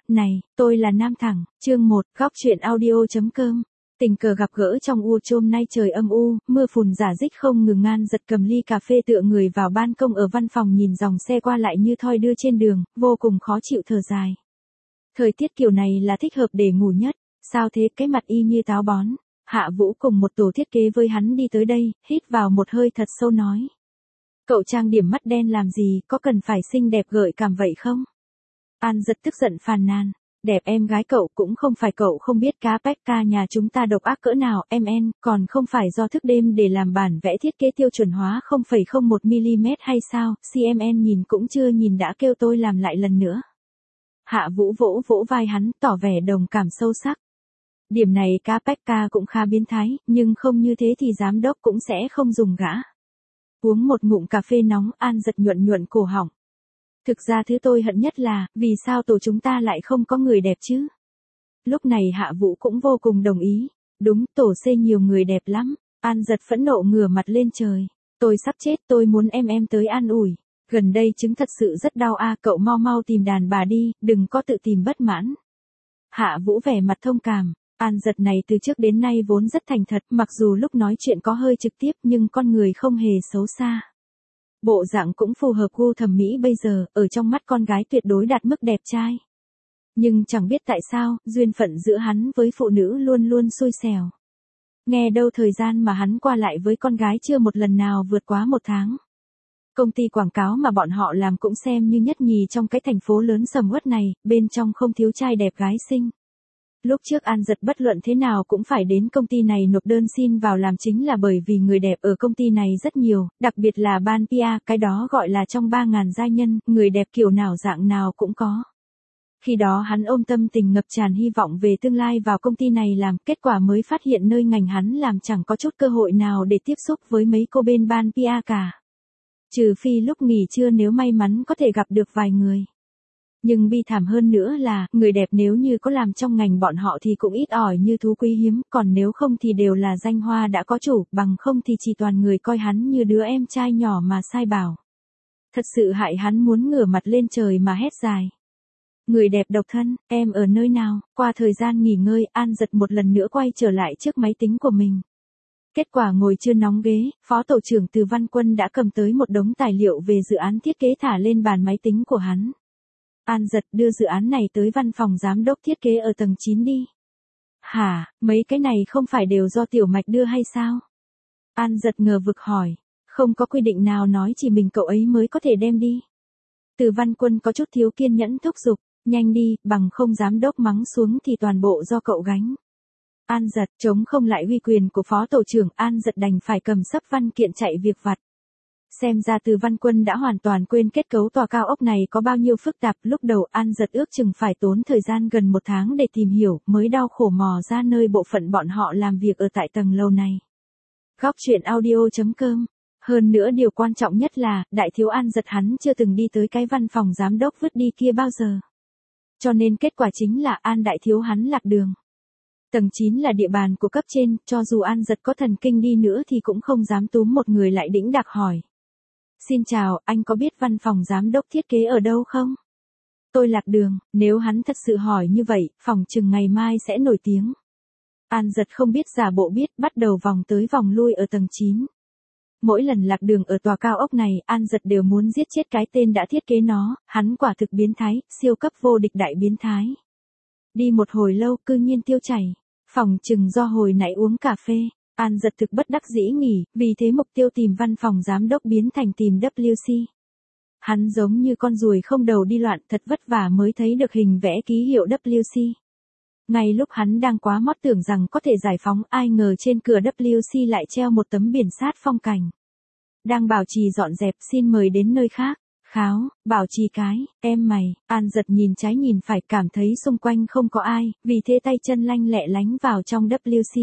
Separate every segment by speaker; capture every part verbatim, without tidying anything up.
Speaker 1: Này, tôi là Nam Thẳng, chương một, góc chuyện audio.com. Tình cờ gặp gỡ trong u chôm nay trời âm u, mưa phùn rả rích không ngừng. An giật cầm ly cà phê tựa người vào ban công ở văn phòng nhìn dòng xe qua lại như thoi đưa trên đường, vô cùng khó chịu thở dài. Thời tiết kiểu này là thích hợp để ngủ nhất, sao thế, cái mặt y như táo bón. Hạ Vũ cùng một tổ thiết kế với hắn đi tới đây, hít vào một hơi thật sâu nói. Cậu trang điểm mắt đen làm gì, có cần phải xinh đẹp gợi cảm vậy không? An giật tức giận phàn nàn, đẹp em gái cậu cũng không phải cậu không biết cá Pekka nhà chúng ta độc ác cỡ nào em en, còn không phải do thức đêm để làm bản vẽ thiết kế tiêu chuẩn hóa không phẩy không một mi-li-mét hay sao, xê em en nhìn cũng chưa nhìn đã kêu tôi làm lại lần nữa. Hạ Vũ vỗ vỗ vai hắn, tỏ vẻ đồng cảm sâu sắc. Điểm này cá Pekka cũng khá biến thái, nhưng không như thế thì giám đốc cũng sẽ không dùng gã. Uống một ngụm cà phê nóng, An giật nhuận nhuận cổ họng. Thực ra thứ tôi hận nhất là, vì sao tổ chúng ta lại không có người đẹp chứ? Lúc này Hạ Vũ cũng vô cùng đồng ý. Đúng, tổ C nhiều người đẹp lắm. An giật phẫn nộ ngửa mặt lên trời. Tôi sắp chết, tôi muốn em em tới an ủi. Gần đây chứng thật sự rất đau a, cậu mau mau tìm đàn bà đi, đừng có tự tìm bất mãn. Hạ Vũ vẻ mặt thông cảm. An giật này từ trước đến nay vốn rất thành thật, mặc dù lúc nói chuyện có hơi trực tiếp nhưng con người không hề xấu xa. Bộ dạng cũng phù hợp gu thẩm mỹ bây giờ, ở trong mắt con gái tuyệt đối đạt mức đẹp trai. Nhưng chẳng biết tại sao, duyên phận giữa hắn với phụ nữ luôn luôn xui xẻo. Nghe đâu thời gian mà hắn qua lại với con gái chưa một lần nào vượt quá một tháng. Công ty quảng cáo mà bọn họ làm cũng xem như nhất nhì trong cái thành phố lớn sầm uất này, bên trong không thiếu trai đẹp gái xinh. Lúc trước An giật bất luận thế nào cũng phải đến công ty này nộp đơn xin vào làm chính là bởi vì người đẹp ở công ty này rất nhiều, đặc biệt là ban pê e, cái đó gọi là trong ba ngàn giai nhân, người đẹp kiểu nào dạng nào cũng có. Khi đó hắn ôm tâm tình ngập tràn hy vọng về tương lai vào công ty này làm, kết quả mới phát hiện nơi ngành hắn làm chẳng có chút cơ hội nào để tiếp xúc với mấy cô bên ban pê e cả. Trừ phi lúc nghỉ trưa nếu may mắn có thể gặp được vài người. Nhưng bi thảm hơn nữa là, người đẹp nếu như có làm trong ngành bọn họ thì cũng ít ỏi như thú quý hiếm, còn nếu không thì đều là danh hoa đã có chủ, bằng không thì chỉ toàn người coi hắn như đứa em trai nhỏ mà sai bảo. Thật sự hại hắn muốn ngửa mặt lên trời mà hét dài. Người đẹp độc thân, em ở nơi nào? Qua thời gian nghỉ ngơi, An giật một lần nữa quay trở lại trước máy tính của mình. Kết quả ngồi chưa nóng ghế, Phó Tổ trưởng Từ Văn Quân đã cầm tới một đống tài liệu về dự án thiết kế thả lên bàn máy tính của hắn. An giật đưa dự án này tới văn phòng giám đốc thiết kế ở tầng chín đi. Hả, mấy cái này không phải đều do Tiểu Mạch đưa hay sao? An giật ngờ vực hỏi, không có quy định nào nói chỉ mình cậu ấy mới có thể đem đi. Từ Văn Quân có chút thiếu kiên nhẫn thúc giục, nhanh đi, bằng không giám đốc mắng xuống thì toàn bộ do cậu gánh. An giật chống không lại uy quyền của Phó Tổ trưởng, An giật đành phải cầm sấp văn kiện chạy việc vặt. Xem ra Từ Văn Quân đã hoàn toàn quên kết cấu tòa cao ốc này có bao nhiêu phức tạp, lúc đầu An giật ước chừng phải tốn thời gian gần một tháng để tìm hiểu, mới đau khổ mò ra nơi bộ phận bọn họ làm việc ở tại tầng lầu này. Góc chuyện audio.com. Hơn nữa điều quan trọng nhất là, đại thiếu An giật hắn chưa từng đi tới cái văn phòng giám đốc vứt đi kia bao giờ. Cho nên kết quả chính là An đại thiếu hắn lạc đường. Tầng chín là địa bàn của cấp trên, cho dù An giật có thần kinh đi nữa thì cũng không dám túm một người lại đĩnh đạc hỏi. Xin chào, anh có biết văn phòng giám đốc thiết kế ở đâu không? Tôi lạc đường, nếu hắn thật sự hỏi như vậy, phòng chừng ngày mai sẽ nổi tiếng. An giật không biết giả bộ biết, bắt đầu vòng tới vòng lui ở tầng chín. Mỗi lần lạc đường ở tòa cao ốc này, An giật đều muốn giết chết cái tên đã thiết kế nó, hắn quả thực biến thái, siêu cấp vô địch đại biến thái. Đi một hồi lâu, cư nhiên tiêu chảy, phòng chừng do hồi nãy uống cà phê. An giật thực bất đắc dĩ nghỉ, vì thế mục tiêu tìm văn phòng giám đốc biến thành tìm vê kép xê. Hắn giống như con ruồi không đầu đi loạn, thật vất vả mới thấy được hình vẽ ký hiệu vê kép xê. Ngay lúc hắn đang quá mót tưởng rằng có thể giải phóng, ai ngờ trên cửa vê kép xê lại treo một tấm biển sát phong cảnh. Đang bảo trì dọn dẹp, xin mời đến nơi khác. Kháo, bảo trì cái, em mày. An giật nhìn trái nhìn phải, cảm thấy xung quanh không có ai, vì thế tay chân lanh lẹ lánh vào trong vê kép xê.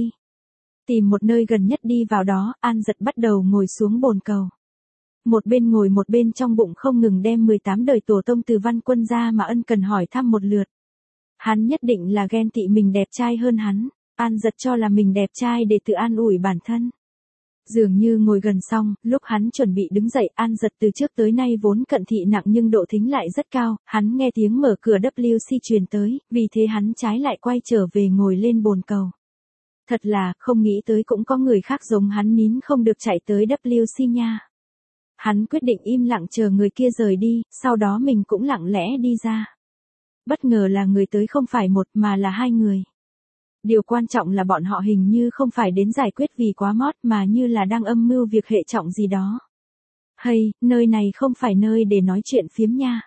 Speaker 1: Tìm một nơi gần nhất đi vào đó, An giật bắt đầu ngồi xuống bồn cầu. Một bên ngồi một bên trong bụng không ngừng đem mười tám đời tổ tông Từ Văn Quân ra mà ân cần hỏi thăm một lượt. Hắn nhất định là ghen tị mình đẹp trai hơn hắn, An giật cho là mình đẹp trai để tự an ủi bản thân. Dường như ngồi gần xong, lúc hắn chuẩn bị đứng dậy, An Dật từ trước tới nay vốn cận thị nặng nhưng độ thính lại rất cao, hắn nghe tiếng mở cửa W C truyền tới, vì thế hắn trái lại quay trở về ngồi lên bồn cầu. Thật là, không nghĩ tới cũng có người khác giống hắn nín không được chạy tới W C nha. Hắn quyết định im lặng chờ người kia rời đi, sau đó mình cũng lặng lẽ đi ra. Bất ngờ là người tới không phải một mà là hai người. Điều quan trọng là bọn họ hình như không phải đến giải quyết vì quá mót mà như là đang âm mưu việc hệ trọng gì đó. Hay, nơi này không phải nơi để nói chuyện phiếm nha.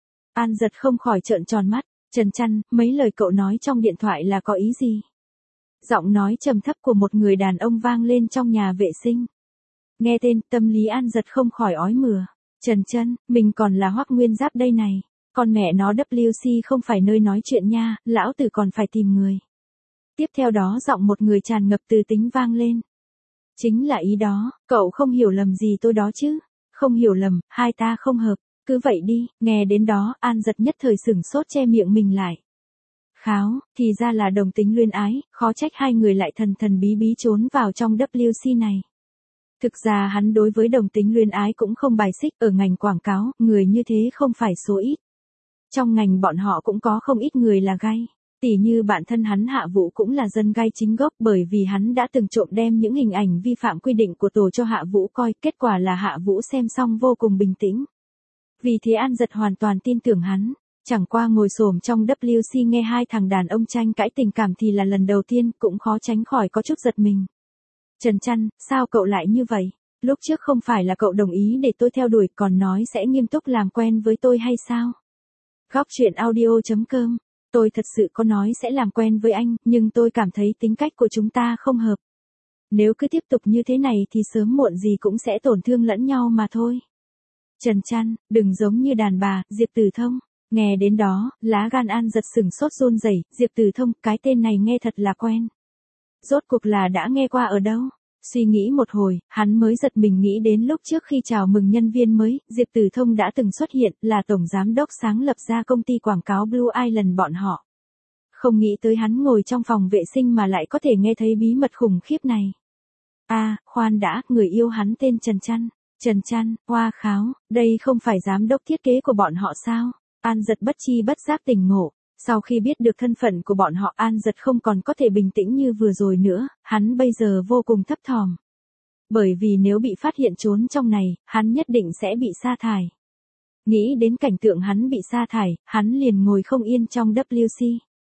Speaker 1: An Dật không khỏi trợn tròn mắt, Trần Chăn, mấy lời cậu nói trong điện thoại là có ý gì? Giọng nói trầm thấp của một người đàn ông vang lên trong nhà vệ sinh. Nghe tên, tâm lý An Dật không khỏi ói mửa. Trần Chăn, mình còn là Hoắc Nguyên Giáp đây này. Con mẹ nó W C không phải nơi nói chuyện nha, lão tử còn phải tìm người. Tiếp theo đó giọng một người tràn ngập từ tính vang lên. Chính là ý đó, cậu không hiểu lầm gì tôi đó chứ. Không hiểu lầm, hai ta không hợp. Cứ vậy đi, nghe đến đó, An Dật nhất thời sửng sốt che miệng mình lại. Kháo, thì ra là đồng tính luyến ái, khó trách hai người lại thần thần bí bí trốn vào trong W C này. Thực ra hắn đối với đồng tính luyến ái cũng không bài xích, ở ngành quảng cáo, người như thế không phải số ít. Trong ngành bọn họ cũng có không ít người là gay. Tỉ như bản thân hắn Hạ Vũ cũng là dân gay chính gốc bởi vì hắn đã từng trộm đem những hình ảnh vi phạm quy định của tổ cho Hạ Vũ coi, kết quả là Hạ Vũ xem xong vô cùng bình tĩnh. Vì thế An Dật hoàn toàn tin tưởng hắn. Chẳng qua ngồi xổm trong W C nghe hai thằng đàn ông tranh cãi tình cảm thì là lần đầu tiên, cũng khó tránh khỏi có chút giật mình. Trần Chăn, sao cậu lại như vậy? Lúc trước không phải là cậu đồng ý để tôi theo đuổi còn nói sẽ nghiêm túc làm quen với tôi hay sao? Góc chuyện audio chấm com. Tôi thật sự có nói sẽ làm quen với anh, nhưng tôi cảm thấy tính cách của chúng ta không hợp. Nếu cứ tiếp tục như thế này thì sớm muộn gì cũng sẽ tổn thương lẫn nhau mà thôi. Trần Chăn, đừng giống như đàn bà, Diệp Tử Thông. Nghe đến đó, lá gan An Dật sửng sốt run rẩy, Diệp Tử Thông, cái tên này nghe thật là quen. Rốt cuộc là đã nghe qua ở đâu? Suy nghĩ một hồi, hắn mới giật mình nghĩ đến lúc trước khi chào mừng nhân viên mới, Diệp Tử Thông đã từng xuất hiện, là tổng giám đốc sáng lập ra công ty quảng cáo Blue Island bọn họ. Không nghĩ tới hắn ngồi trong phòng vệ sinh mà lại có thể nghe thấy bí mật khủng khiếp này. À, khoan đã, người yêu hắn tên Trần Chăn. Trần Chăn, Hoa Kháo, đây không phải giám đốc thiết kế của bọn họ sao? An Dật bất chi bất giác tỉnh ngộ. Sau khi biết được thân phận của bọn họ, An Dật không còn có thể bình tĩnh như vừa rồi nữa, hắn bây giờ vô cùng thấp thỏm. Bởi vì nếu bị phát hiện trốn trong này, hắn nhất định sẽ bị sa thải. Nghĩ đến cảnh tượng hắn bị sa thải, hắn liền ngồi không yên trong W C.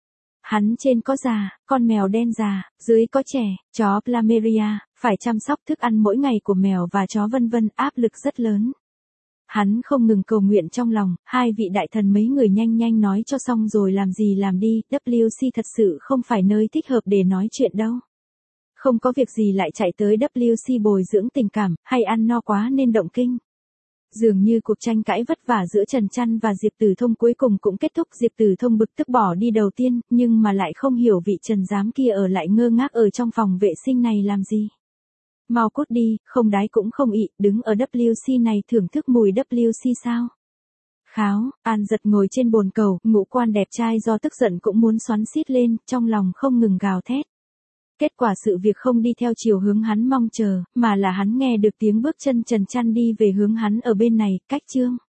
Speaker 1: Hắn trên có già, con mèo đen già, dưới có trẻ, chó Plumeriya, phải chăm sóc thức ăn mỗi ngày của mèo và chó vân vân, áp lực rất lớn. Hắn không ngừng cầu nguyện trong lòng, hai vị đại thần mấy người nhanh nhanh nói cho xong rồi làm gì làm đi, W C thật sự không phải nơi thích hợp để nói chuyện đâu. Không có việc gì lại chạy tới W C bồi dưỡng tình cảm, hay ăn no quá nên động kinh. Dường như cuộc tranh cãi vất vả giữa Trần Chăn và Diệp Tử Thông cuối cùng cũng kết thúc. Diệp Tử Thông bực tức bỏ đi đầu tiên, nhưng mà lại không hiểu vị Trần giám kia ở lại ngơ ngác ở trong phòng vệ sinh này làm gì. Mau cút đi, không đái cũng không ị, đứng ở W C này thưởng thức mùi W C sao? Kháo, An Dật ngồi trên bồn cầu, ngũ quan đẹp trai do tức giận cũng muốn xoắn xít lên, trong lòng không ngừng gào thét. Kết quả sự việc không đi theo chiều hướng hắn mong chờ, mà là hắn nghe được tiếng bước chân Trần Chăn đi về hướng hắn ở bên này, cách chương.